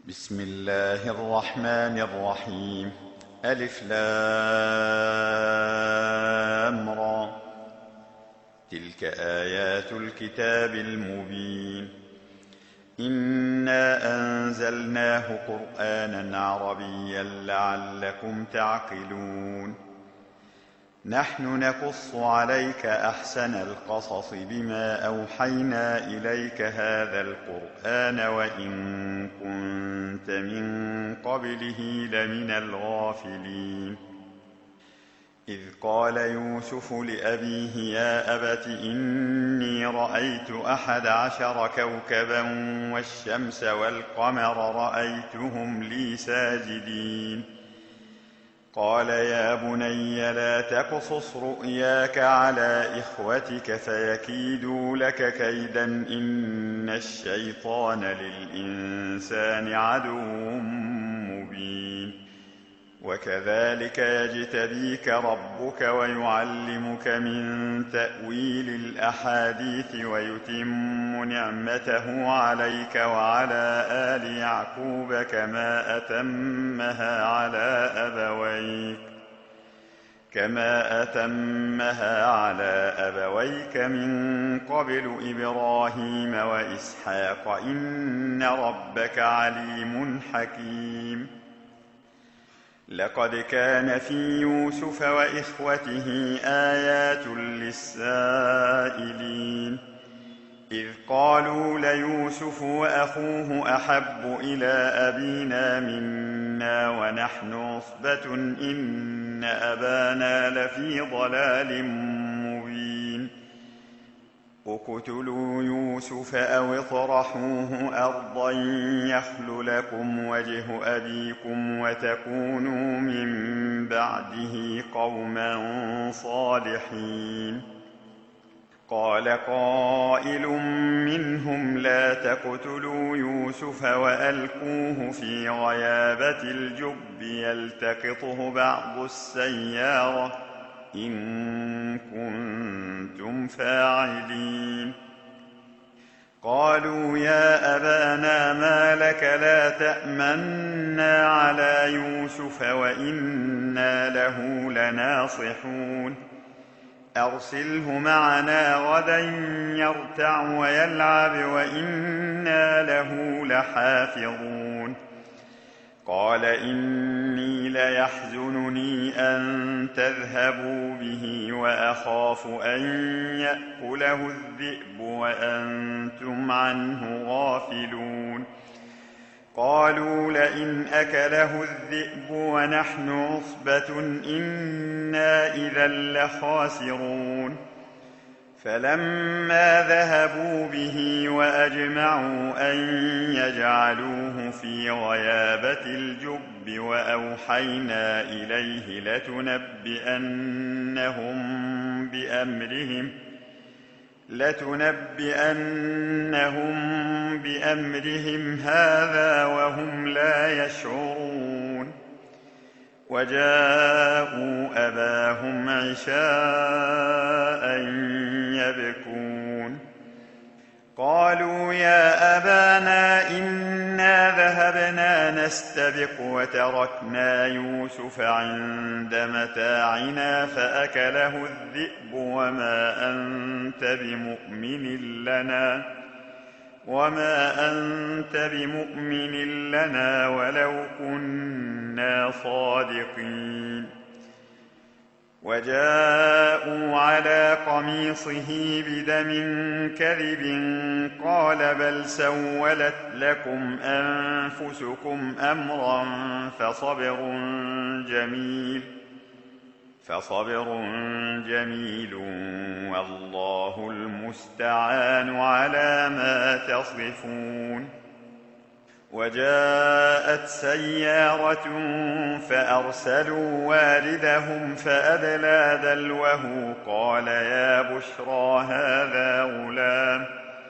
بسم الله الرحمن الرحيم. ألف لام را. تلك آيات الكتاب المبين. إنا أنزلناه قرآنا عربيا لعلكم تعقلون. نحن نقص عليك أحسن القصص بما أوحينا إليك هذا القرآن وإن كنت من قبله لمن الغافلين. إذ قال يوسف لأبيه يا أبت إني رأيت 11 كوكبا والشمس والقمر رأيتهم لي ساجدين. قال يا بني لا تقصص رؤياك على إخوتك فيكيدوا لك كيدا إن الشيطان للإنسان عدو مبين. وكذلك يجتبيك ربك ويعلمك من تأويل الأحاديث ويتم نعمته عليك وعلى آل يعقوب كما أتمها على أبويك من قبل إبراهيم وإسحاق إن ربك عليم حكيم. لقد كان في يوسف وإخوته آيات للسائلين. إذ قالوا ليوسف وأخوه أحب إلى أبينا منا ونحن عصبة إن أبانا لفي ضلال مبين. اقتلوا يوسف أو اطرحوه أرضا يخل لكم وجه أبيكم وتكونوا من بعده قوما صالحين. قال قائل منهم لا تقتلوا يوسف وألقوه في غيابة الجب يلتقطه بعض السيارة إن كنتم فاعلين. قالوا يا أبانا ما لك لا تأمنا على يوسف وإنا له لناصحون. أرسله معنا غدا يرتع ويلعب وإنا له لحافظون. قال إني ليحزنني أن تذهبوا به وأخاف أن يأكله الذئب وأنتم عنه غافلون. قالوا لئن أكله الذئب ونحن عصبة إنا إذا لخاسرون. فلما ذهبوا به وأجمعوا أن يجعلوه في غيابة الجب وأوحينا إليه لتنبئنهم بأمرهم هذا وهم لا يشعرون. وجاءوا أباهم عشاء يبكون. قالوا يا أبانا إنا ذهبنا نستبق وتركنا يوسف عند متاعنا فأكله الذئب وما أنت بمؤمن لنا ولو كنا صادقين. وجاءوا على قميصه بدم كذب قال بل سولت لكم أنفسكم أمرا فصبر جميل والله المستعان على ما تصفون. وجاءت سيارة فأرسلوا واردهم فأدلى دلوه قال يا بشرى هذا غلام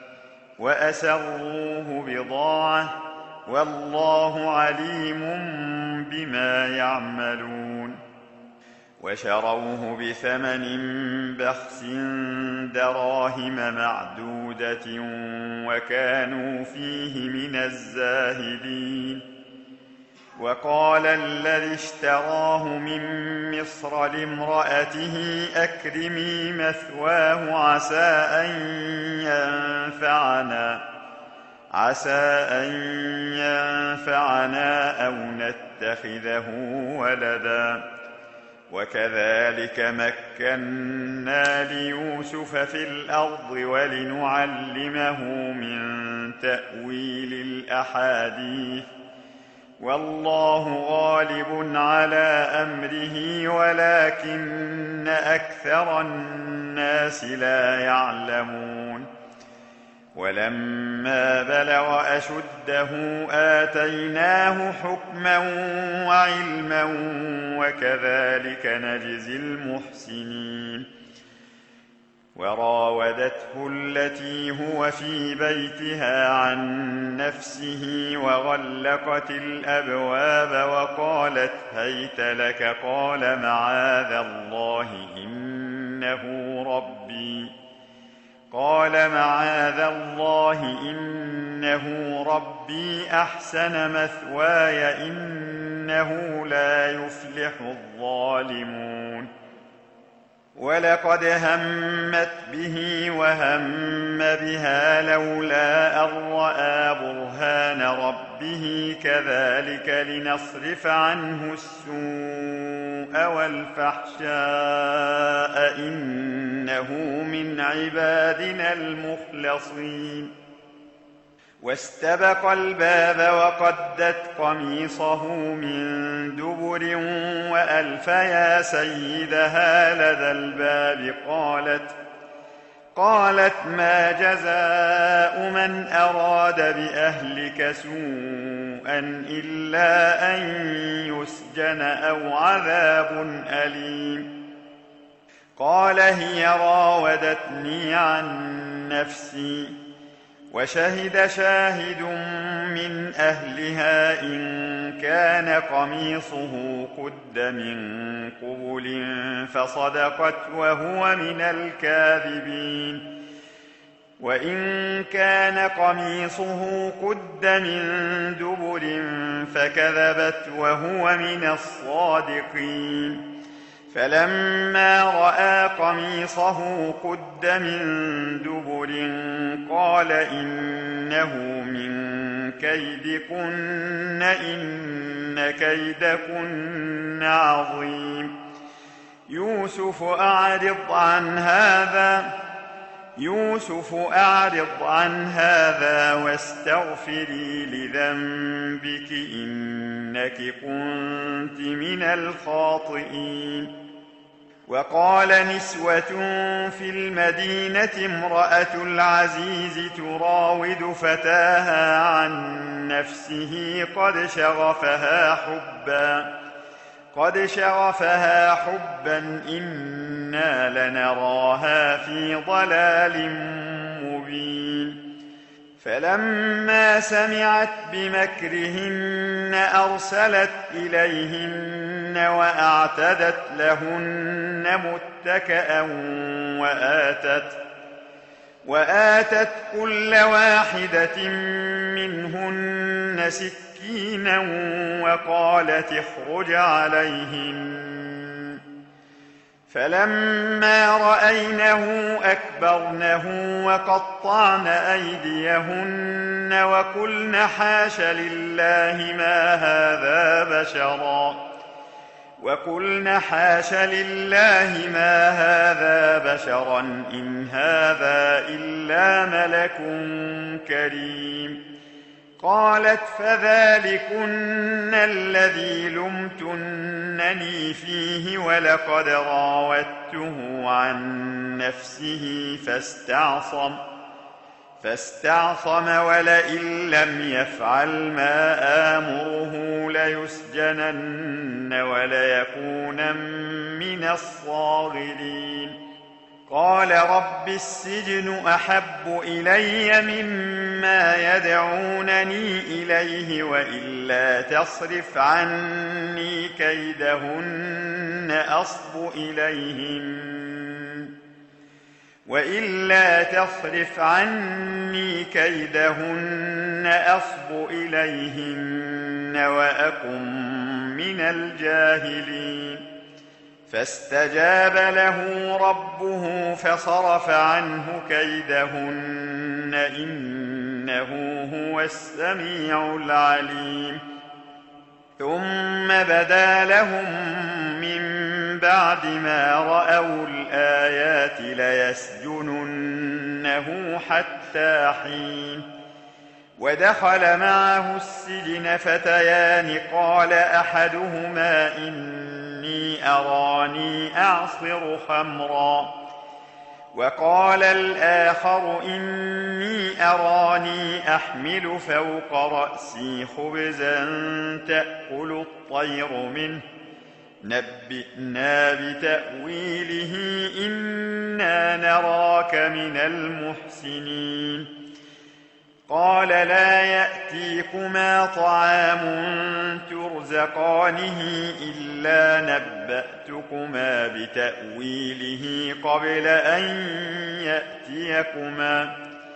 وأسروه بضاعة والله عليم بما يعملون. وشروه بثمن بخس دراهم معدودة وكانوا فيه من الزاهدين. وقال الذي اشتراه من مصر لامرأته أكرمي مثواه عسى أن ينفعنا أو نتخذه ولدا. وكذلك مكنا ليوسف في الأرض ولنعلمه من تأويل الأحاديث والله غالب على أمره ولكن أكثر الناس لا يعلمون. ولما بلغ أشده آتيناه حكما وعلما وكذلك نجزي المحسنين. وراودته التي هو في بيتها عن نفسه وغلقت الأبواب وقالت هيت لك قال معاذ الله إنه ربي أحسن مثواي إنه لا يفلح الظالمون. ولقد همت به وهم بها لولا أن رأى برهان ربه كذلك لنصرف عنه السوء والفحشاء إنه من عبادنا المخلصين. واستبق الباب وقدت قميصه من دبر وألف يا سيدها لدى الباب قالت ما جزاء من أراد بأهلك سوءا إلا أن يسجن أو عذاب أليم. قال هي راودتني عن نفسي وشهد شاهد من أهلها إن كان قميصه قد من قبل فصدقت وهو من الكاذبين. وإن كان قميصه قد من دبر فكذبت وهو من الصادقين. فلما رأى قميصه قد من دبر قال إنه من كيدكن إن كيدكن عظيم. يوسف أعرض عن هذا واستغفري لذنبك إنك كنت من الخاطئين. وقال نسوة في المدينة امرأة العزيز تراود فتاها عن نفسه قد شغفها حبا إنا لنراها في ضلال مبين. فلما سمعت بمكرهن أرسلت إليهن وأعتدت لهن متكئا وآتت كل واحدة منهن سكينا وقالت اخرج عليهن. فلما رأينه أكبرنه وقطعن أيديهن وقلن حاش لله ما هذا بشرا إن هذا إلا ملك كريم. قالت فذلكن الذي لمتنني فيه ولقد راودته عن نفسه فاستعصم ولئن لم يفعل ما آمره ليسجنن وليكونن من الصاغرين. قال رب السجن أحب إلي مما ما يدعونني إليه وإلا تصرف عني كيدهن أصب إليهن وأكن من الجاهلين فاستجاب له ربه فصرف عنه كيدهن إنه هو السميع العليم ثم بدا لهم من بعد ما رأوا الآيات ليسجننه حتى حين ودخل معه السجن فتيان قال أحدهما إني أراني أعصر خمرا وقال الآخر إني أراني أحمل فوق رأسي خبزا تأكل الطير منه نبئنا بتأويله إنا نراك من المحسنين قال لا يأتيكما طعام ترزقانه إلا نبأتكما بتأويله قبل أن يأتيكما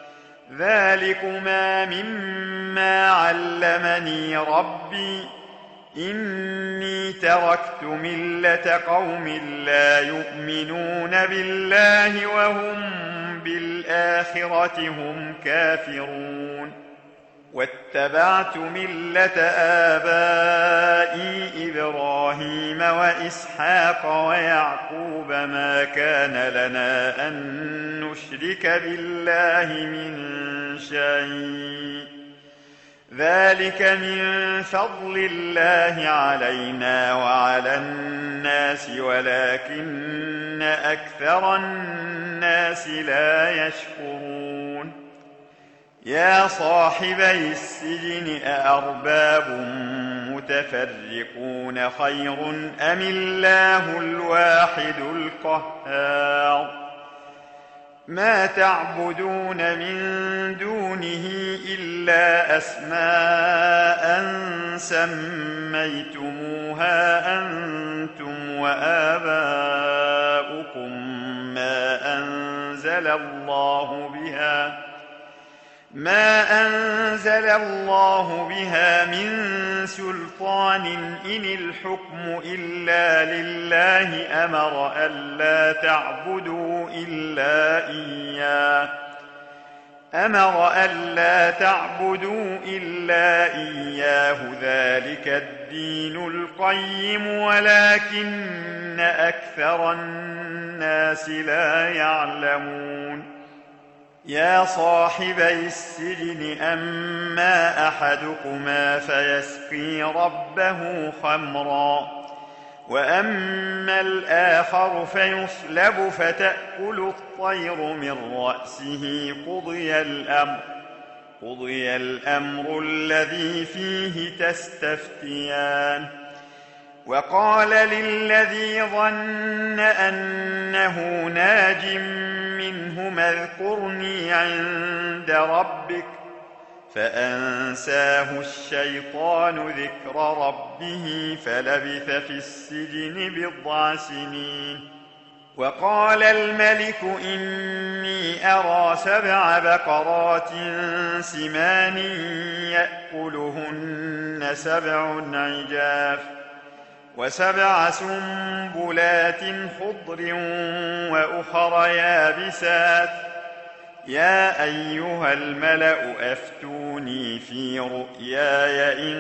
ذلكما مما علمني ربي إني تركت ملة قوم لا يؤمنون بالله وهم بالآخرة هم كافرون واتبعت ملة آبائي إبراهيم وإسحاق ويعقوب ما كان لنا أن نشرك بالله من شيء ذلك من فضل الله علينا وعلى الناس ولكن أكثر الناس لا يشكرون يا صاحبي السجن أأرباب متفرقون خير أم الله الواحد القهار ما تعبدون من دونه إلا أسماء سميتموها أنتم وآباؤكم ما أنزل الله بها من سلطان إن الحكم إلا لله أمر ألا تعبدوا إلا إياه ذلك الدين القيم ولكن أكثر الناس لا يعلمون يا صاحبي السجن أما أحدكما فيسقي ربه خمرا وأما الآخر فيصلب فتأكل الطير من رأسه قضي الأمر الذي فيه تستفتيان وقال للذي ظن أنه ناج منهما اذكرني عند ربك فأنساه الشيطان ذكر ربه فلبث في السجن بضع سنين وقال الملك إني أرى 7 بقرات سمان يأكلهن 7 عجاف و7 سنبلات خضر وأخر يابسات يا أيها الملأ أفتوني في رؤياي إن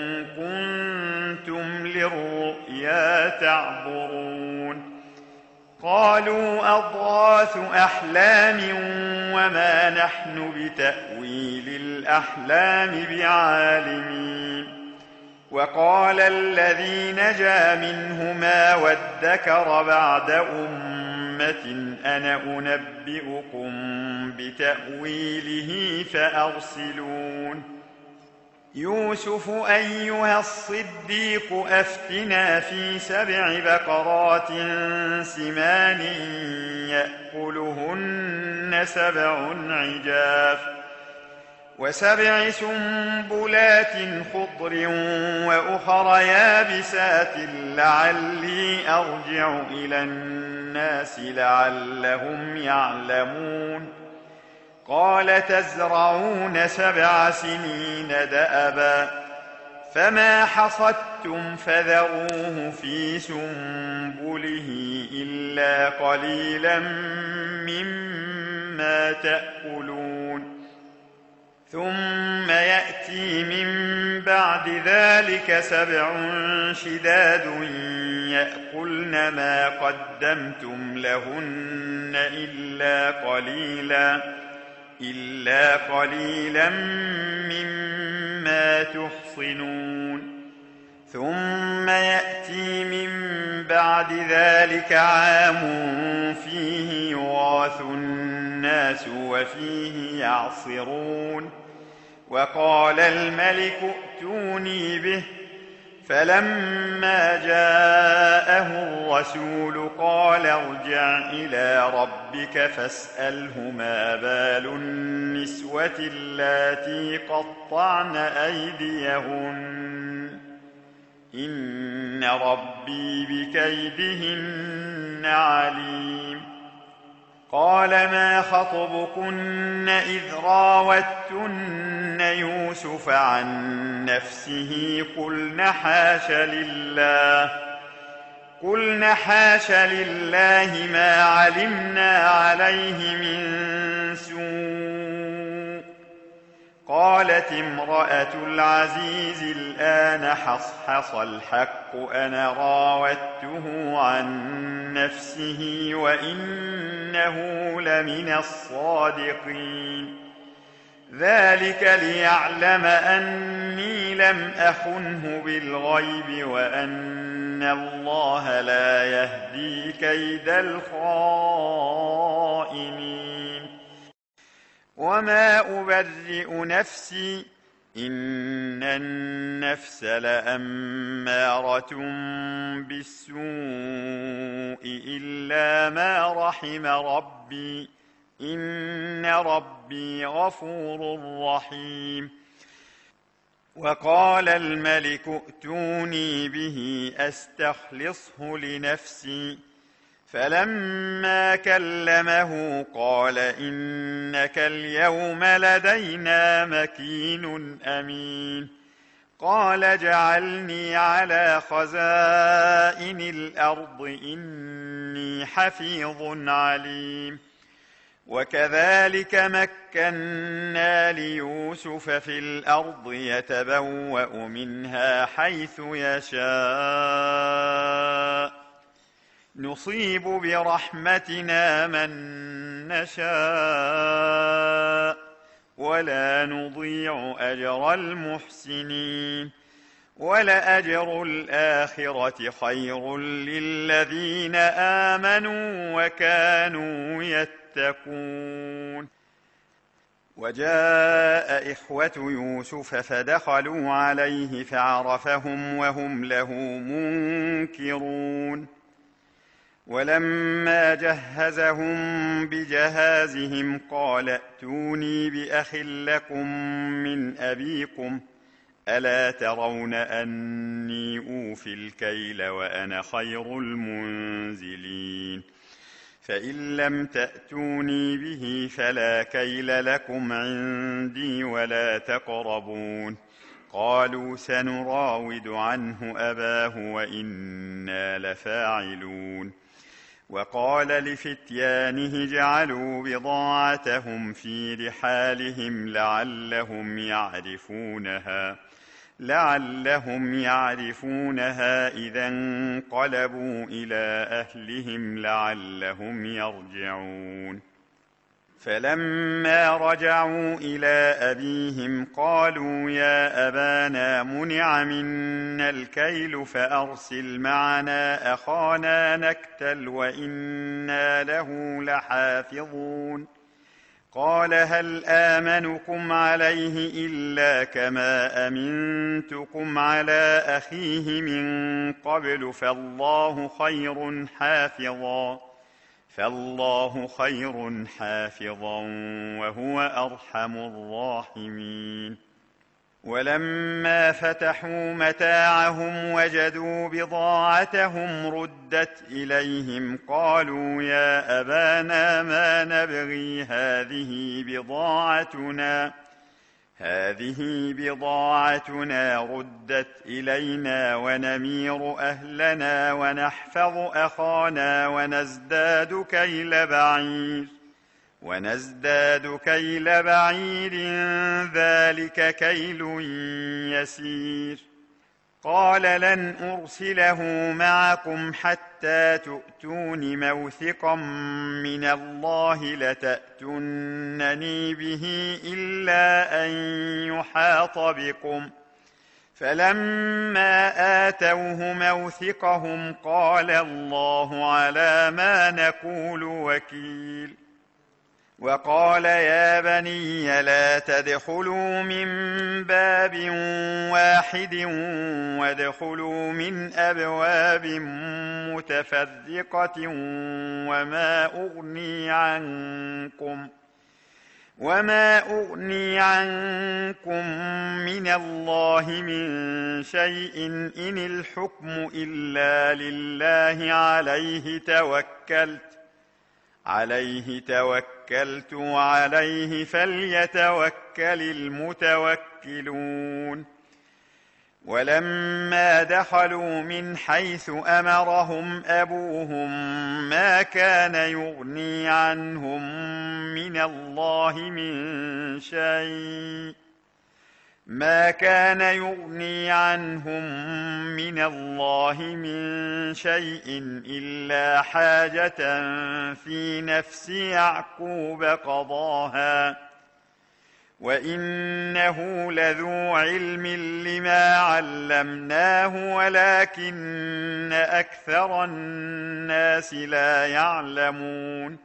كنتم للرؤيا تعبرون قالوا أضغاث أحلام وما نحن بتأويل الأحلام بعالمين وقال الذي نجا منهما وادكر بعد أمة أنا أنبئكم بتأويله فأرسلون يوسف أيها الصديق أفتنا في 7 بقرات سمان يأكلهن 7 عجاف وسبع سنبلات خضر وأخر يابسات لعلي أرجع إلى الناس لعلهم يعلمون قال تزرعون 7 سنين دأبا فما حصدتم فذروه في سنبله إلا قليلا مما تأكلون ثم يأتي من بعد ذلك 7 شداد يأكلن ما قدمتم لهن إلا قليلا مما تحصنون ثم يأتي من بعد ذلك عام فيه يغاث الناس وفيه يعصرون وقال الملك ائتوني به فلما جاءه الرسول قال ارجع إلى ربك فاسأله ما بال النسوة اللاتي قطعن أيديهن إن ربي بكيدهن عليم قال ما خطبكن إذ راوتن يوسف عن نفسه قلن حاش لله ما علمنا عليه من سوء قالت امرأة العزيز الآن حصحص الحق أنا راودته عن نفسه وإنه لمن الصادقين ذلك ليعلم أني لم أخنه بالغيب وأن الله لا يهدي كيد الخائنين وما أبرئ نفسي إن النفس لأمارة بالسوء إلا ما رحم ربي إن ربي غفور رحيم وقال الملك ائتوني به أستخلصه لنفسي فلما كلمه قال إنك اليوم لدينا مكين أمين قال اجعلني على خزائن الأرض إني حفيظ عليم وكذلك مكنا ليوسف في الأرض يتبوأ منها حيث يشاء نصيب برحمتنا من نشاء ولا نضيع أجر المحسنين ولأجر الآخرة خير للذين آمنوا وكانوا يتقون وجاء إخوة يوسف فدخلوا عليه فعرفهم وهم له منكرون ولما جهزهم بجهازهم قال ائتوني بأخ لكم من أبيكم ألا ترون أني أوفي الكيل وأنا خير المنزلين فإن لم تأتوني به فلا كيل لكم عندي ولا تقربون قالوا سنراود عنه أباه وإنا لفاعلون وقال لفتيانه اجعلوا بضاعتهم في رحالهم لعلهم يعرفونها إذا انقلبوا إلى أهلهم لعلهم يرجعون فلما رجعوا إلى أبيهم قالوا يا أبانا منع منا الكيل فأرسل معنا أخانا نكتل وإنا له لحافظون قال هل آمنكم عليه إلا كما أمنتكم على أخيه من قبل فالله خير حافظا فالله خير حافظا وهو أرحم الراحمين. ولما فتحوا متاعهم وجدوا بضاعتهم ردت إليهم قالوا يا أبانا ما نبغي هذه بضاعتنا ردت إلينا ونمير أهلنا ونحفظ أخانا ونزداد كيل بعير ذلك كيل يسير. قال لن أرسله معكم حتى تؤتون موثقا من الله لتأتونني به إلا أن يحاط بكم. فلما آتوه موثقهم قال الله على ما نقول وكيل. وقال يا بني لا تدخلوا من باب واحد وادخلوا من أبواب متفرقة وما أغني عنكم من الله من شيء إن الحكم إلا لله عليه توكلت وعليه فليتوكل المتوكلون. ولما دخلوا من حيث أمرهم أبوهم ما كان يغني عنهم من الله من شيء إلا حاجة في نفس يعقوب قضاها وإنه لذو علم لما علمناه ولكن أكثر الناس لا يعلمون.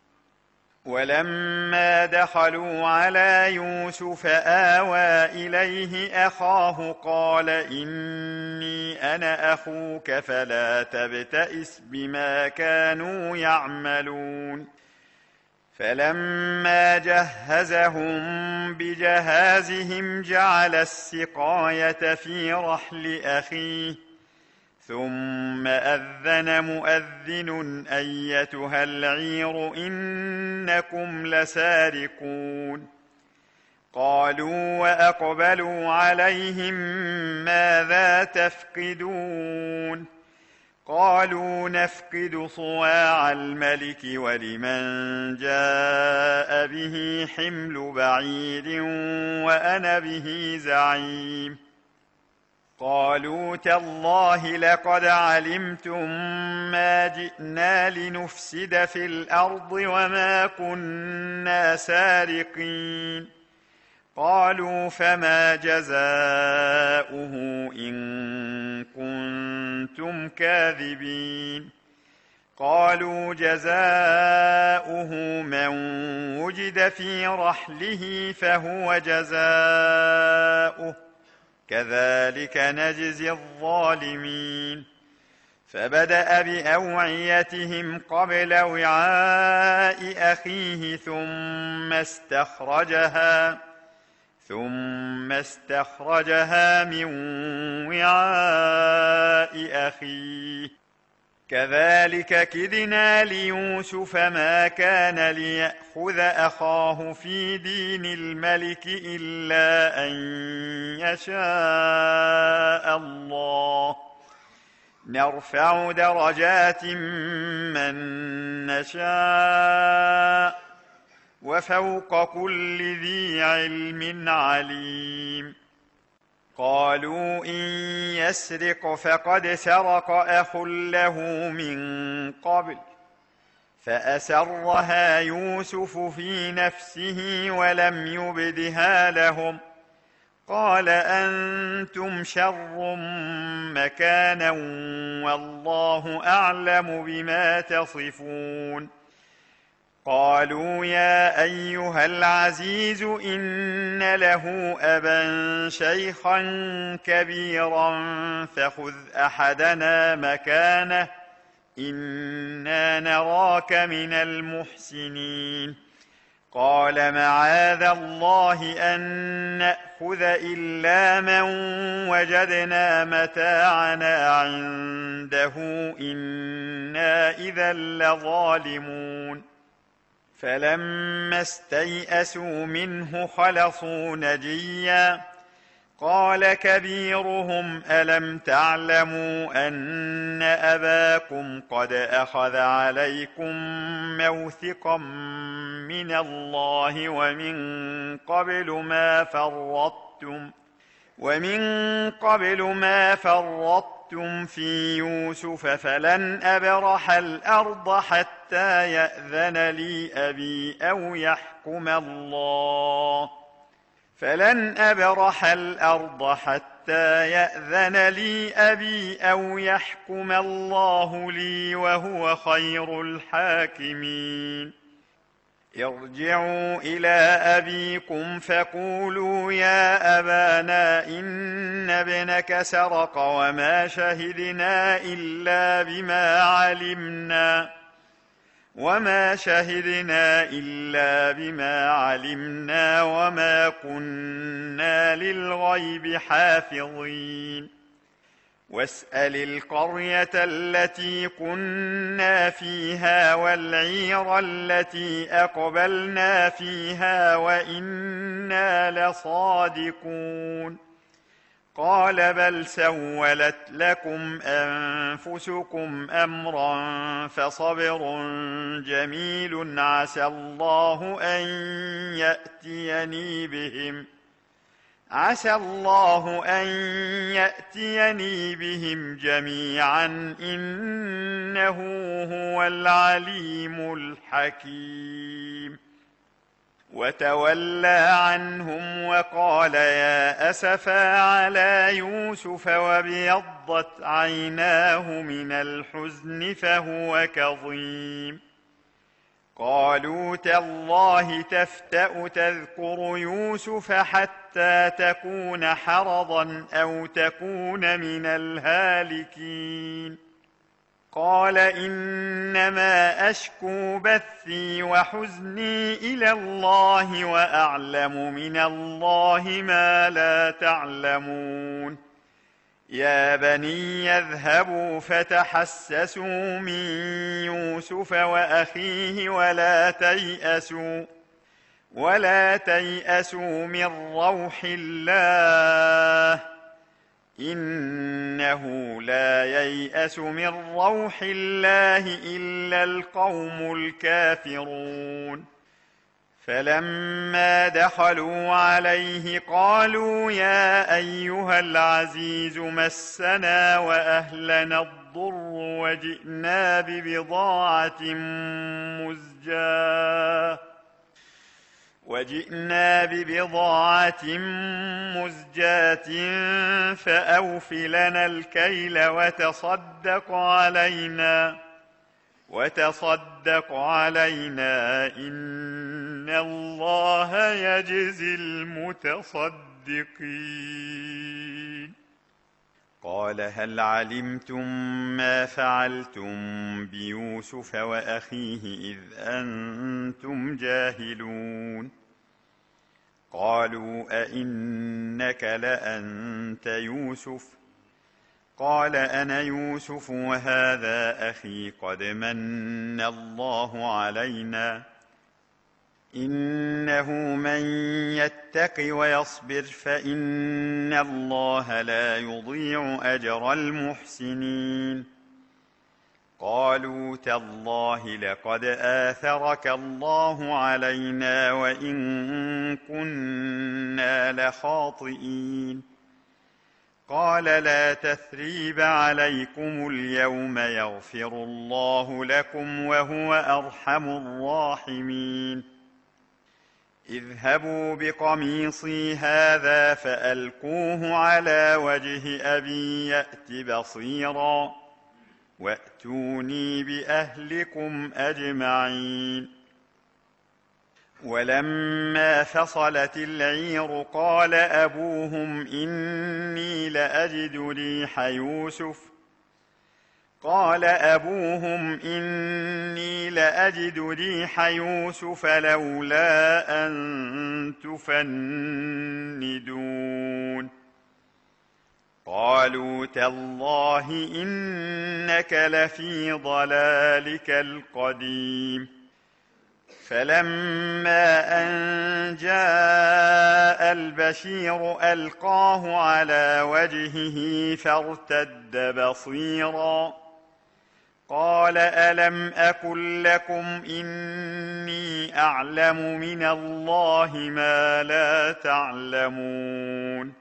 ولما دخلوا على يوسف آوى إليه أخاه قال إني أنا أخوك فلا تبتئس بما كانوا يعملون. فلما جهزهم بجهازهم جعل السقاية في رحل أخيه ثم أذن مؤذن أيتها العير إنكم لسارقون. قالوا وأقبلوا عليهم ماذا تفقدون. قالوا نفقد صواع الملك ولمن جاء به حمل بعير وأنا به زعيم. قالوا تالله لقد علمتم ما جئنا لنفسد في الأرض وما كنا سارقين. قالوا فما جزاؤه إن كنتم كاذبين. قالوا جزاؤه من وجد في رحله فهو جزاؤه كذلك نجزي الظالمين. فبدأ بأوعيتهم قبل وعاء أخيه ثم استخرجها من وعاء أخيه كذلك كدنا ليوسف ما كان ليأخذ أخاه في دين الملك إلا أن يشاء الله نرفع درجات من نشاء وفوق كل ذي علم عليم. قالوا إن يسرق فقد سرق أخ له من قبل فأسرها يوسف في نفسه ولم يبدها لهم. قال أنتم شر مكانا والله أعلم بما تصفون. قالوا يا أيها العزيز إن له أبا شيخا كبيرا فخذ أحدنا مكانه إنا نراك من المحسنين. قال معاذ الله أن نأخذ إلا من وجدنا متاعنا عنده إنا إذا لظالمون. فلما استيئسوا منه خلصوا نجيا قال كبيرهم ألم تعلموا أن أباكم قد أخذ عليكم موثقا من الله ومن قبل ما فرطتم في يوسف فلن أبرح الأرض حتى يأذن لي أبي أو يحكم الله لي وهو خير الحاكمين. ارجعوا إلى أبيكم فقولوا يا أبانا إن ابنك سرق وما شهدنا إلا بما علمنا وما كنا للغيب حافظين. واسأل القرية التي كنا فيها والعير التي أقبلنا فيها وإنا لصادقون. قال بل سولت لكم أنفسكم أمرا فصبر جميل عسى الله أن يأتيني بهم جميعا إنه هو العليم الحكيم. وتولى عنهم وقال يا أسفا على يوسف وابيضت عيناه من الحزن فهو كظيم. قالوا تالله تفتأ تذكر يوسف حتى تكون حرضا أو تكون من الهالكين. قال إنما أشكو بثي وحزني إلى الله وأعلم من الله ما لا تعلمون. يا بني يذهبوا فتحسسوا من يوسف وأخيه ولا تيأسوا من روح الله إنه لا ييأس من روح الله إلا القوم الكافرون. فلما دخلوا عليه قالوا يا أيها العزيز مسنا وأهلنا الضر وجئنا ببضاعة مزجاة فأوف لنا الكيل وتصدق علينا إن الله يجزي المتصدقين. قال هل علمتم ما فعلتم بيوسف وأخيه إذ أنتم جاهلون؟ قالوا أئنك لأنت يوسف؟ قال أنا يوسف وهذا أخي قد من الله علينا إنه من يتق ويصبر فإن الله لا يضيع أجر المحسنين. قالوا تالله لقد آثرك الله علينا وإن كنا لخاطئين. قال لا تثريب عليكم اليوم يغفر الله لكم وهو أرحم الراحمين. اذهبوا بقميصي هذا فألقوه على وجه أبي يأت بصيرا وأتوني بأهلكم أجمعين. ولما فصلت العير قال أبوهم إني لأجد ريح يوسف قال أبوهم إني لأجد ريح يوسف لولا أن تفندون قالوا تالله إنك لفي ضلالك القديم فلما أن جاء البشير ألقاه على وجهه فارتد بصيرا قال ألم أقل لكم إني أعلم من الله ما لا تعلمون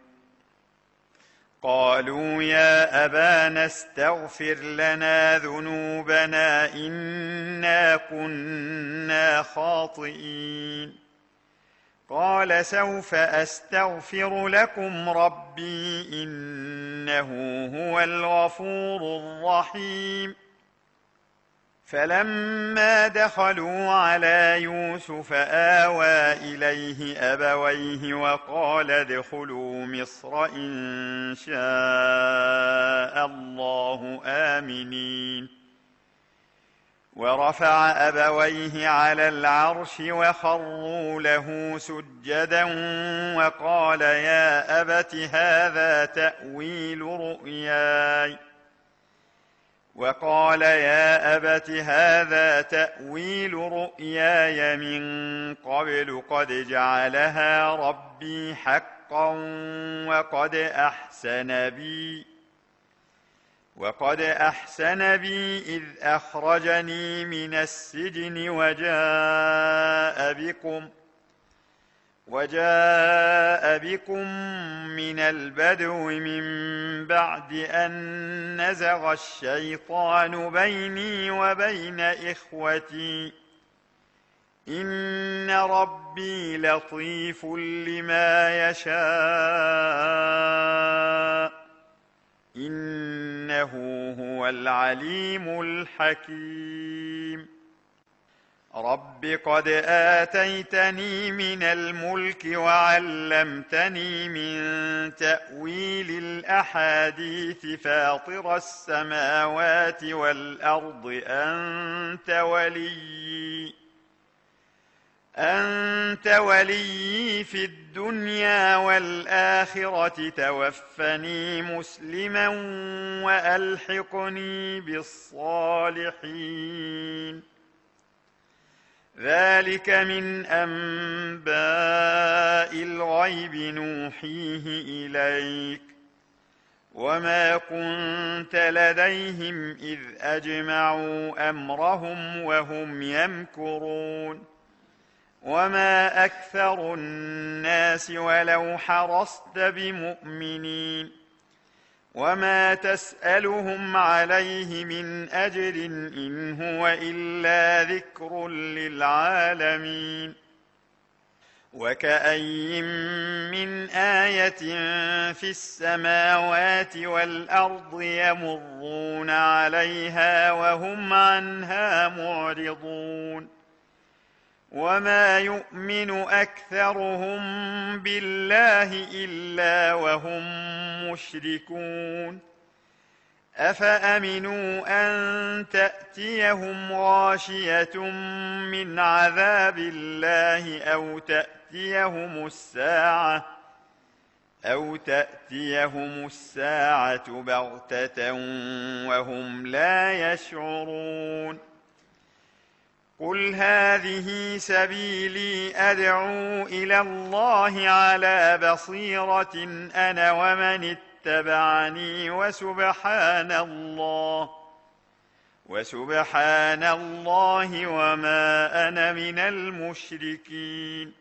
قالوا يا أبانا استغفر لنا ذنوبنا إنا كنا خاطئين قال سوف أستغفر لكم ربي إنه هو الغفور الرحيم فلما دخلوا على يوسف آوى إليه أبويه وقال ادخلوا مصر إن شاء الله آمنين ورفع أبويه على العرش وخروا له سجدا وقال يا أبت هذا تأويل رؤياي من قبل قد جعلها ربي حقا وقد أحسن بي إذ أخرجني من السجن وجاء بكم من البدو من بعد أن نزغ الشيطان بيني وبين إخوتي إن ربي لطيف لما يشاء إنه هو العليم الحكيم رب قد آتيتني من الملك وعلمتني من تأويل الأحاديث فاطر السماوات والأرض أنت ولي في الدنيا والآخرة توفني مسلما وألحقني بالصالحين ذلك من أنباء الغيب نوحيه إليك وما كنت لديهم إذ أجمعوا أمرهم وهم يمكرون وما أكثر الناس ولو حرصت بمؤمنين وما تسألهم عليه من أجر إن هو إلا ذكر للعالمين وكأين من آية في السماوات والأرض يمرون عليها وهم عنها معرضون وما يؤمن أكثرهم بالله إلا وهم مشركون أفأمنوا أن تأتيهم غاشية من عذاب الله أو تأتيهم الساعة بغتة وهم لا يشعرون قل هذه سبيلي أدعو إلى الله على بصيرة أنا ومن اتبعني وسبحان الله وما أنا من المشركين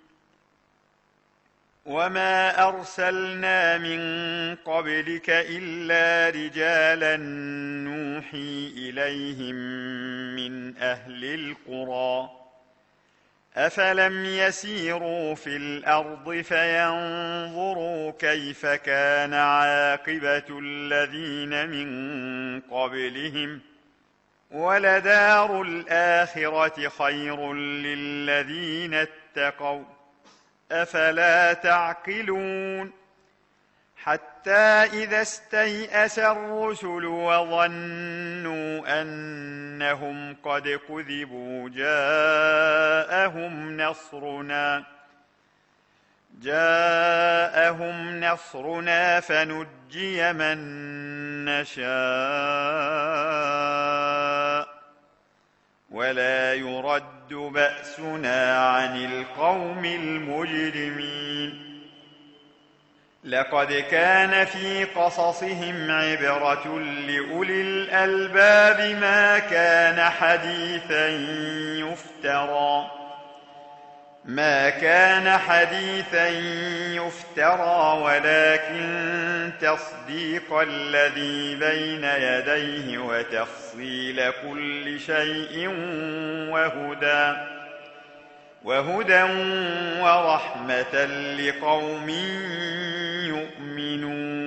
وما أرسلنا من قبلك إلا رجالا نوحي إليهم من أهل القرى أفلم يسيروا في الأرض فينظروا كيف كان عاقبة الذين من قبلهم ولدار الآخرة خير للذين اتقوا أفلا تعقلون حتى إذا استيأس الرسل وظنوا أنهم قد كذبوا جاءهم نصرنا فنجي من نشاء ولا يرد بأسنا عن القوم المجرمين. لقد كان في قصصهم عبرة لأولي الألباب ما كان حديثا يفترى ولكن تصديق الذي بين يديه وتفصيل كل شيء وهدى ورحمة لقوم يؤمنون.